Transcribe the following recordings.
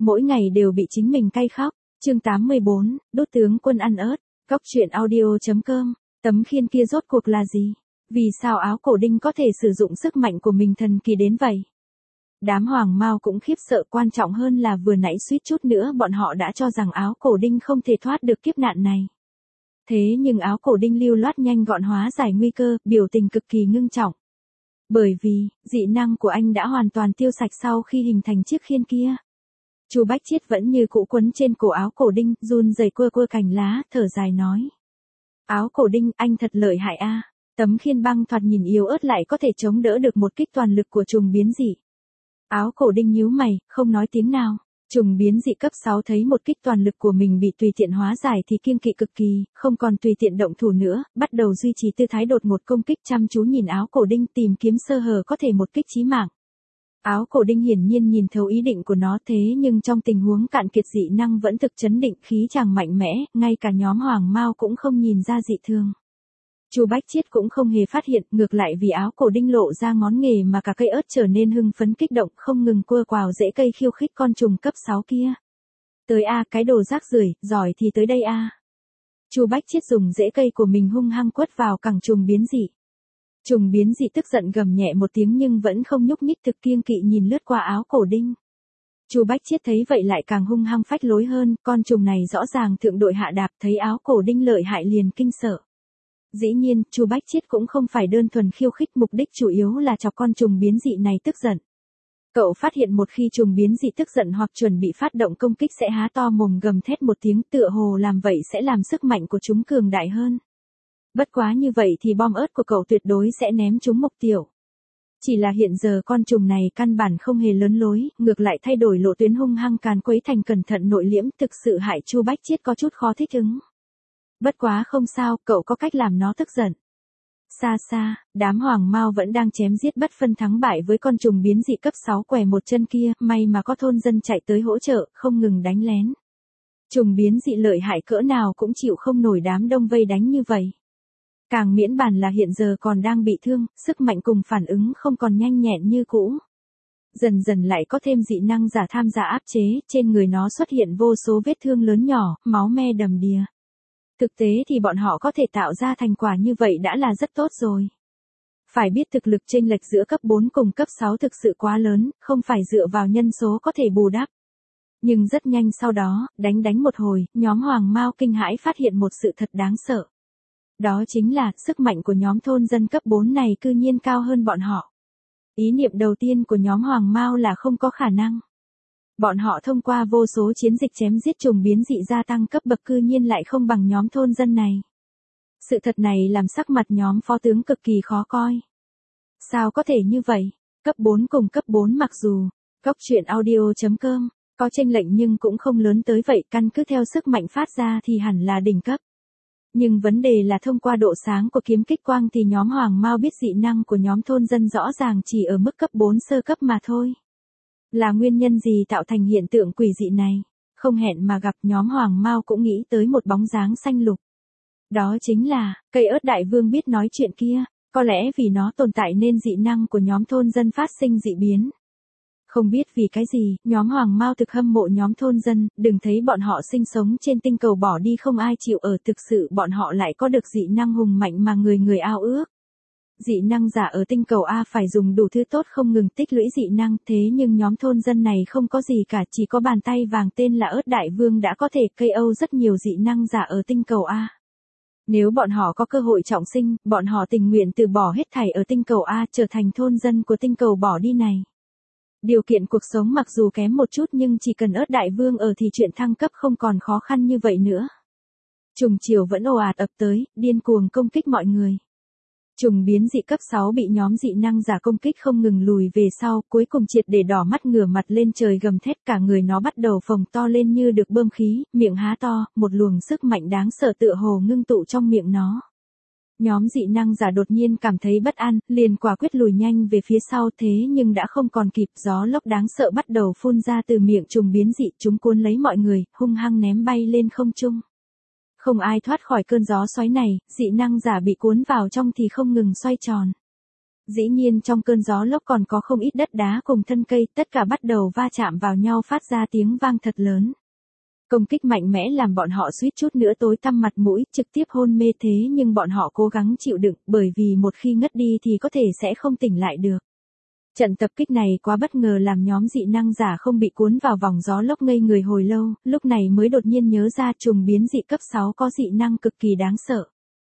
mỗi ngày đều bị chính mình cay khóc. Chương 84, đốt tướng quân ăn ớt. Góc truyện audio.com. Tấm khiên kia rốt cuộc là gì? Vì sao áo cổ đinh có thể sử dụng sức mạnh của mình thần kỳ đến vậy? Đám hoàng mao cũng khiếp sợ, quan trọng hơn là vừa nãy suýt chút nữa bọn họ đã cho rằng áo cổ đinh không thể thoát được kiếp nạn này. Thế nhưng áo cổ đinh lưu loát nhanh gọn hóa giải nguy cơ, biểu tình cực kỳ ngưng trọng. Bởi vì, dị năng của anh đã hoàn toàn tiêu sạch sau khi hình thành chiếc khiên kia. Chu Bách Chiết vẫn như cũ quấn trên cổ áo cổ đinh, run rẩy quơ quơ cành lá, thở dài nói. Áo cổ đinh, anh thật lợi hại a. Tấm khiên băng thoạt nhìn yếu ớt lại có thể chống đỡ được một kích toàn lực của trùng biến dị. Áo cổ đinh nhíu mày, không nói tiếng nào. Trùng biến dị cấp 6 thấy một kích toàn lực của mình bị tùy tiện hóa giải thì kiêng kỵ cực kỳ, không còn tùy tiện động thủ nữa, bắt đầu duy trì tư thái đột ngột công kích, chăm chú nhìn áo cổ đinh tìm kiếm sơ hở có thể một kích chí mạng. Áo cổ đinh hiển nhiên nhìn thấu ý định của nó, thế nhưng trong tình huống cạn kiệt dị năng vẫn thực chấn định, khí chàng mạnh mẽ, ngay cả nhóm hoàng mao cũng không nhìn ra dị thường. Chu Bách Chiết cũng không hề phát hiện, ngược lại vì áo cổ đinh lộ ra ngón nghề mà cả cây ớt trở nên hưng phấn kích động, không ngừng quơ quào rễ cây khiêu khích con trùng cấp 6 kia. Tới a, cái đồ rác rưởi, giỏi thì tới đây a. Chu Bách Chiết dùng rễ cây của mình hung hăng quất vào cẳng trùng biến dị. Trùng biến dị tức giận gầm nhẹ một tiếng nhưng vẫn không nhúc nhích, thực kiêng kỵ nhìn lướt qua áo cổ đinh. Chu Bách Chiết thấy vậy lại càng hung hăng phách lối hơn, con trùng này rõ ràng thượng đội hạ đạp, thấy áo cổ đinh lợi hại liền kinh sợ. Dĩ nhiên, Chu Bách Chiết cũng không phải đơn thuần khiêu khích, mục đích chủ yếu là chọc con trùng biến dị này tức giận. Cậu phát hiện một khi trùng biến dị tức giận hoặc chuẩn bị phát động công kích sẽ há to mồm gầm thét một tiếng, tựa hồ làm vậy sẽ làm sức mạnh của chúng cường đại hơn. Bất quá như vậy thì bom ớt của cậu tuyệt đối sẽ ném trúng mục tiêu. Chỉ là hiện giờ con trùng này căn bản không hề lớn lối, ngược lại thay đổi lộ tuyến hung hăng càn quấy thành cẩn thận nội liễm, thực sự hại Chu Bách Chiết có chút khó thích ứng. Bất quá không sao, cậu có cách làm nó tức giận. Xa xa, đám hoàng mao vẫn đang chém giết bất phân thắng bại với con trùng biến dị cấp 6 què một chân kia, may mà có thôn dân chạy tới hỗ trợ, không ngừng đánh lén. Trùng biến dị lợi hại cỡ nào cũng chịu không nổi đám đông vây đánh như vậy. Càng miễn bàn là hiện giờ còn đang bị thương, sức mạnh cùng phản ứng không còn nhanh nhẹn như cũ. Dần dần lại có thêm dị năng giả tham gia áp chế, trên người nó xuất hiện vô số vết thương lớn nhỏ, máu me đầm đìa. Thực tế thì bọn họ có thể tạo ra thành quả như vậy đã là rất tốt rồi. Phải biết thực lực chênh lệch giữa cấp 4 cùng cấp 6 thực sự quá lớn, không phải dựa vào nhân số có thể bù đắp. Nhưng rất nhanh sau đó, đánh một hồi, nhóm hoàng mao kinh hãi phát hiện một sự thật đáng sợ. Đó chính là, sức mạnh của nhóm thôn dân cấp 4 này cư nhiên cao hơn bọn họ. Ý niệm đầu tiên của nhóm hoàng mao là không có khả năng. Bọn họ thông qua vô số chiến dịch chém giết trùng biến dị gia tăng cấp bậc cư nhiên lại không bằng nhóm thôn dân này. Sự thật này làm sắc mặt nhóm phó tướng cực kỳ khó coi. Sao có thể như vậy? Cấp 4 cùng cấp 4 mặc dù, góc truyện audio.com, có chênh lệch nhưng cũng không lớn tới vậy, căn cứ theo sức mạnh phát ra thì hẳn là đỉnh cấp. Nhưng vấn đề là thông qua độ sáng của kiếm kích quang thì nhóm hoàng mao biết dị năng của nhóm thôn dân rõ ràng chỉ ở mức cấp 4 sơ cấp mà thôi. Là nguyên nhân gì tạo thành hiện tượng quỷ dị này? Không hẹn mà gặp, nhóm hoàng mao cũng nghĩ tới một bóng dáng xanh lục. Đó chính là, cây ớt đại vương biết nói chuyện kia, có lẽ vì nó tồn tại nên dị năng của nhóm thôn dân phát sinh dị biến. Không biết vì cái gì, nhóm hoàng mao thực hâm mộ nhóm thôn dân, đừng thấy bọn họ sinh sống trên tinh cầu bỏ đi không ai chịu ở, thực sự bọn họ lại có được dị năng hùng mạnh mà người người ao ước. Dị năng giả ở tinh cầu A phải dùng đủ thứ tốt không ngừng tích lũy dị năng, thế nhưng nhóm thôn dân này không có gì cả, chỉ có bàn tay vàng tên là ớt đại vương đã có thể KO rất nhiều dị năng giả ở tinh cầu A. Nếu bọn họ có cơ hội trọng sinh, bọn họ tình nguyện từ bỏ hết thảy ở tinh cầu A trở thành thôn dân của tinh cầu bỏ đi này. Điều kiện cuộc sống mặc dù kém một chút nhưng chỉ cần ớt đại vương ở thì chuyện thăng cấp không còn khó khăn như vậy nữa. Trùng chiều vẫn ồ ạt ập tới, điên cuồng công kích mọi người. Trùng biến dị cấp 6 bị nhóm dị năng giả công kích không ngừng lùi về sau, cuối cùng triệt để đỏ mắt ngửa mặt lên trời gầm thét, cả người nó bắt đầu phồng to lên như được bơm khí, miệng há to, một luồng sức mạnh đáng sợ tựa hồ ngưng tụ trong miệng nó. Nhóm dị năng giả đột nhiên cảm thấy bất an, liền quả quyết lùi nhanh về phía sau, thế nhưng đã không còn kịp, gió lốc đáng sợ bắt đầu phun ra từ miệng trùng biến dị, chúng cuốn lấy mọi người, hung hăng ném bay lên không trung. Không ai thoát khỏi cơn gió xoáy này, dị năng giả bị cuốn vào trong thì không ngừng xoay tròn. Dĩ nhiên trong cơn gió lốc còn có không ít đất đá cùng thân cây, tất cả bắt đầu va chạm vào nhau phát ra tiếng vang thật lớn. Công kích mạnh mẽ làm bọn họ suýt chút nữa tối tăm mặt mũi, trực tiếp hôn mê thế nhưng bọn họ cố gắng chịu đựng, bởi vì một khi ngất đi thì có thể sẽ không tỉnh lại được. Trận tập kích này quá bất ngờ làm nhóm dị năng giả không bị cuốn vào vòng gió lốc ngây người hồi lâu, lúc này mới đột nhiên nhớ ra trùng biến dị cấp 6 có dị năng cực kỳ đáng sợ.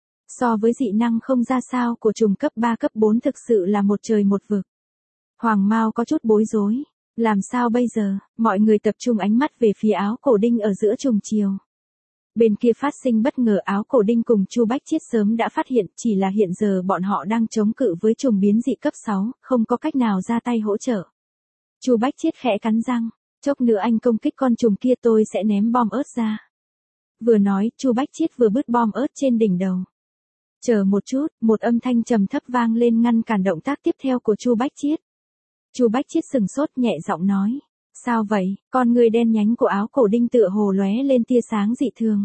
So với dị năng không ra sao của trùng cấp 3 cấp 4 thực sự là một trời một vực. Hoàng Mao có chút bối rối. Làm sao bây giờ? Mọi người tập trung ánh mắt về phía áo cổ đinh ở giữa trùng chiều. Bên kia phát sinh bất ngờ, áo cổ đinh cùng Chu Bách Chiết sớm đã phát hiện, chỉ là hiện giờ bọn họ đang chống cự với trùng biến dị cấp 6, không có cách nào ra tay hỗ trợ. Chu Bách Chiết khẽ cắn răng, chốc nữa anh công kích con trùng kia tôi sẽ ném bom ớt ra. Vừa nói, Chu Bách Chiết vừa bứt bom ớt trên đỉnh đầu. Chờ một chút, một âm thanh trầm thấp vang lên ngăn cản động tác tiếp theo của Chu Bách Chiết. Chu Bách Chiết sừng sốt nhẹ giọng nói. Sao vậy? Con người đen nhánh của áo cổ đinh tựa hồ lóe lên tia sáng dị thường.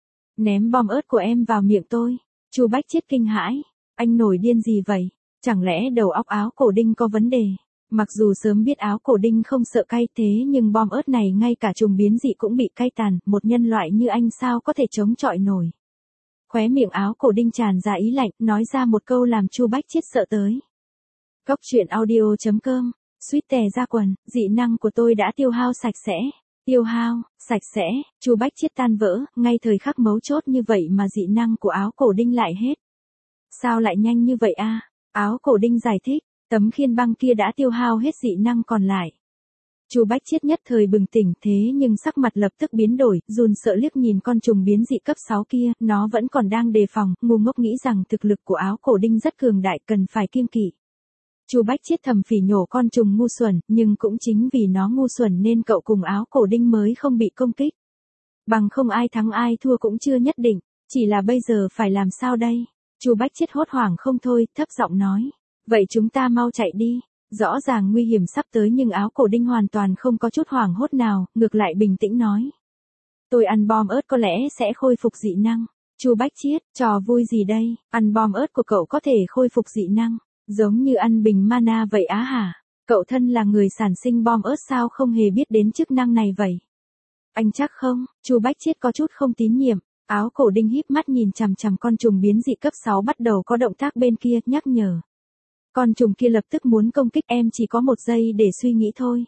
Ném bom ớt của em vào miệng tôi. Chu Bách Chiết kinh hãi. Anh nổi điên gì vậy? Chẳng lẽ đầu óc áo cổ đinh có vấn đề? Mặc dù sớm biết áo cổ đinh không sợ cay thế nhưng bom ớt này ngay cả trùng biến dị cũng bị cay tàn, một nhân loại như anh sao có thể chống chọi nổi. Khóe miệng áo cổ đinh tràn ra ý lạnh, nói ra một câu làm Chu Bách Chiết sợ tới. Cốc truyện audio.com, suýt tè ra quần, dị năng của tôi đã tiêu hao sạch sẽ. Tiêu hao, sạch sẽ, Chu Bách Chiết tan vỡ, ngay thời khắc mấu chốt như vậy mà dị năng của áo cổ đinh lại hết. Sao lại nhanh như vậy a? Áo cổ đinh giải thích, tấm khiên băng kia đã tiêu hao hết dị năng còn lại. Chu Bách Chiết nhất thời bừng tỉnh thế nhưng sắc mặt lập tức biến đổi, run sợ liếc nhìn con trùng biến dị cấp 6 kia, nó vẫn còn đang đề phòng, ngu ngốc nghĩ rằng thực lực của áo cổ đinh rất cường đại cần phải kiêng kỵ. Chu Bách Chiết thầm phỉ nhổ con trùng ngu xuẩn, nhưng cũng chính vì nó ngu xuẩn nên cậu cùng áo cổ đinh mới không bị công kích. Bằng không ai thắng ai thua cũng chưa nhất định, chỉ là bây giờ phải làm sao đây? Chu Bách Chiết hốt hoảng không thôi, thấp giọng nói. Vậy chúng ta mau chạy đi. Rõ ràng nguy hiểm sắp tới nhưng áo cổ đinh hoàn toàn không có chút hoảng hốt nào, ngược lại bình tĩnh nói. Tôi ăn bom ớt có lẽ sẽ khôi phục dị năng. Chu Bách Chiết, trò vui gì đây? Ăn bom ớt của cậu có thể khôi phục dị năng. Giống như ăn bình mana vậy á hả? Cậu thân là người sản sinh bom ớt sao không hề biết đến chức năng này vậy? Anh chắc không? Chu Bách Chiết có chút không tín nhiệm. Áo cổ đinh híp mắt nhìn chằm chằm con trùng biến dị cấp 6 bắt đầu có động tác bên kia, nhắc nhở. Con trùng kia lập tức muốn công kích em, chỉ có 1 giây để suy nghĩ thôi.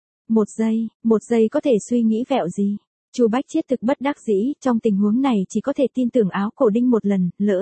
1 giây có thể suy nghĩ vẹo gì? Chu Bách Chiết thực bất đắc dĩ, trong tình huống này chỉ có thể tin tưởng áo cổ đinh một lần, lỡ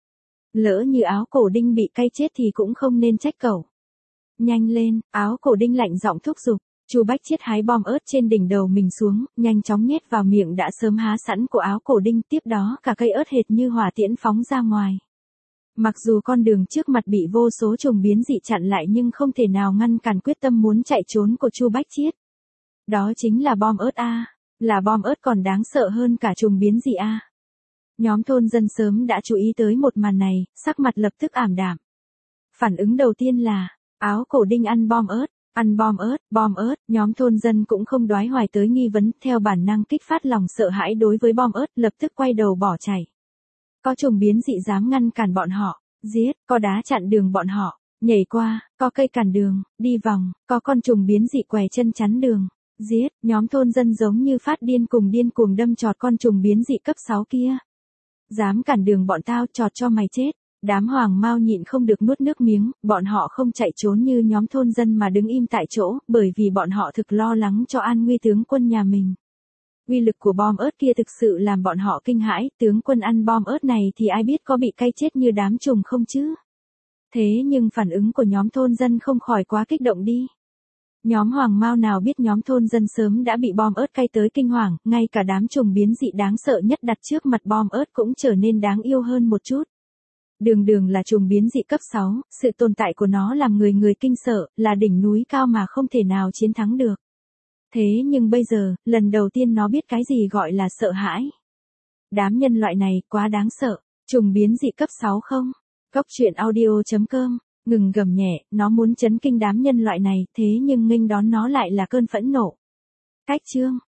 như áo cổ đinh bị cay chết thì cũng không nên trách cậu. Nhanh lên, áo cổ đinh lạnh giọng thúc giục. Chu Bách Chiết hái bom ớt trên đỉnh đầu mình xuống, nhanh chóng nhét vào miệng đã sớm há sẵn của áo cổ đinh, tiếp đó cả cây ớt hệt như hỏa tiễn phóng ra ngoài. Mặc dù con đường trước mặt bị vô số trùng biến dị chặn lại nhưng không thể nào ngăn cản quyết tâm muốn chạy trốn của Chu Bách Chiết. Đó chính là bom ớt a, là bom ớt còn đáng sợ hơn cả trùng biến dị a. Nhóm thôn dân sớm đã chú ý tới một màn này, sắc mặt lập tức ảm đạm. Phản ứng đầu tiên là, áo cổ đinh ăn bom ớt, nhóm thôn dân cũng không đoái hoài tới nghi vấn, theo bản năng kích phát lòng sợ hãi đối với bom ớt, lập tức quay đầu bỏ chạy. Có trùng biến dị dám ngăn cản bọn họ, giết, có đá chặn đường bọn họ, nhảy qua, có cây cản đường, đi vòng, có con trùng biến dị què chân chắn đường, giết, nhóm thôn dân giống như phát điên cuồng đâm chọt con trùng biến dị cấp 6 kia. Dám cản đường bọn tao, chọt cho mày chết. Đám Hoàng Mao nhịn không được nuốt nước miếng, bọn họ không chạy trốn như nhóm thôn dân mà đứng im tại chỗ, bởi vì bọn họ thực lo lắng cho an nguy tướng quân nhà mình. Uy lực của bom ớt kia thực sự làm bọn họ kinh hãi, tướng quân ăn bom ớt này thì ai biết có bị cay chết như đám trùng không chứ? Thế nhưng phản ứng của nhóm thôn dân không khỏi quá kích động đi. Nhóm Hoàng Mao nào biết nhóm thôn dân sớm đã bị bom ớt cay tới kinh hoàng, ngay cả đám trùng biến dị đáng sợ nhất đặt trước mặt bom ớt cũng trở nên đáng yêu hơn một chút. Đường là trùng biến dị cấp 6, sự tồn tại của nó làm người kinh sợ, là đỉnh núi cao mà không thể nào chiến thắng được. Thế nhưng bây giờ, lần đầu tiên nó biết cái gì gọi là sợ hãi. Đám nhân loại này quá đáng sợ, trùng biến dị cấp 6 không? Cốc truyện audio.com, ngừng gầm nhẹ, nó muốn chấn kinh đám nhân loại này, thế nhưng nghênh đón nó lại là cơn phẫn nộ. Cách chương